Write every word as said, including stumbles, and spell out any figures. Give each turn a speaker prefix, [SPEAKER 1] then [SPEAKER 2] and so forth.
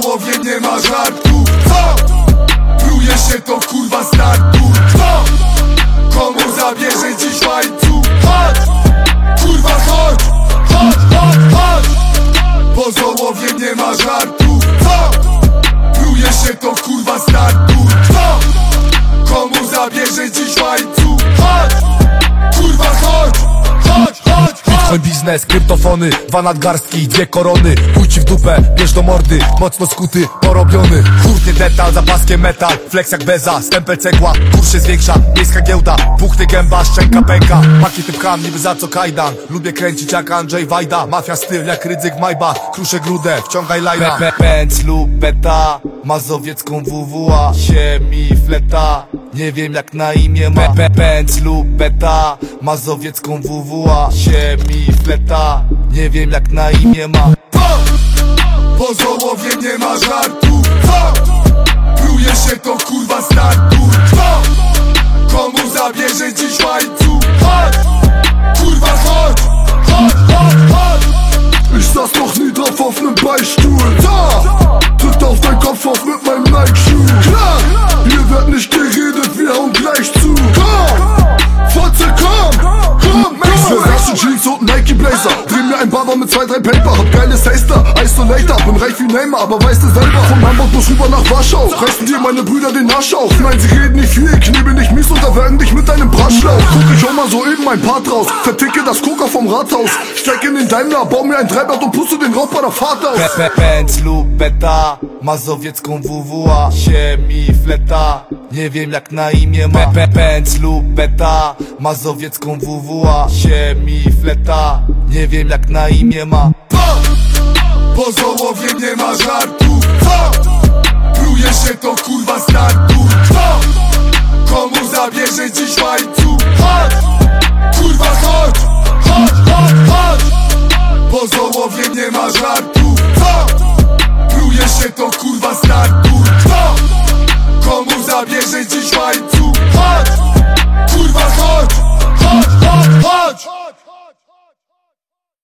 [SPEAKER 1] Pozołowie nie ma żartu. Co? Pluje się to kurwa startu. Kto? Komu zabierze dziś łańcuch? Chodź! Kurwa chodź! Chodź, chodź, chodź! Pozołowie nie ma żartu. Co? Pluje się to kurwa startu. Kto? Komu zabierze dziś łańcuch? Chodź! Kurwa chodź! Chodź, chodź, chodź!
[SPEAKER 2] Bitcoin biznes, kryptofony, dwa nadgarstki, dwie korony. Chuj ci w dupę, bierz do mordy, mocno skuty, porobiony. Hurtnie detal, za paskiem metal, flex jak beza, stempel cegła, kurs się zwiększa, miejska giełda, puchny gęba, szczęka pęka. Pakiety pcham, niby za co kajdan, lubię kręcić jak Andrzej Wajda. Mafia styl jak Rydzyk Majba, kruszę grudę, wciągaj lajna. Pędz lub beta, mazowiecką W W A, się mi fleta. Nie wiem jak na imię ma. Pędz lub beta, mazowiecką W W A, się mi fleta. Nie wiem jak na imię ma.
[SPEAKER 1] Pozołowie nie ma żartu. Co? Pluje się to kurwa startu. Kto? Komu zabierze dziś łańcuch? Chodź! Kurwa chodź! Chodź, chodź, chodź!
[SPEAKER 3] Ich saß noch nie drauf auf nem Beichtstuhl. Da! Tritt auf dein Kopf auf mit meinem Nike-Schuh. Klar! Hier wird nicht geredet, wir hauen gleich zu. Komm! Fotze, komm! Komm, komm! Versace Jeans und Nike Blazer. Dreh mir ein Barber mit zwei, drei Paper. Hab geiles Taster, Isolator. Bin reich wie Neymar, aber weißt du selber. Von Hamburg bis rüber nach Warschau. Reißen dir meine Brüder den Arsch auf. Nein, sie reden nicht viel, knebel nicht mies und erwürgen dich mit deinem Bratschlauch. Guck ich auch mal so eben mein Part raus. Verticke das Coca vom Rathaus. Steig in den Daimler, bau mir ein Dreiblatt und puste den Rauch bei der Fahrt aus.
[SPEAKER 2] Pędz lub beta, mazowiecką W W A, się mi fleta. Nie wiem jak na imię ma. Pędz lub beta, mazowiecką W W A, się mi fleta. Nie wiem jak na imię ma.
[SPEAKER 1] Pozołowie nie ma żartu. Co? Pluje się to kurwa startu. Kto? Komu zabierze dziś łańcuch?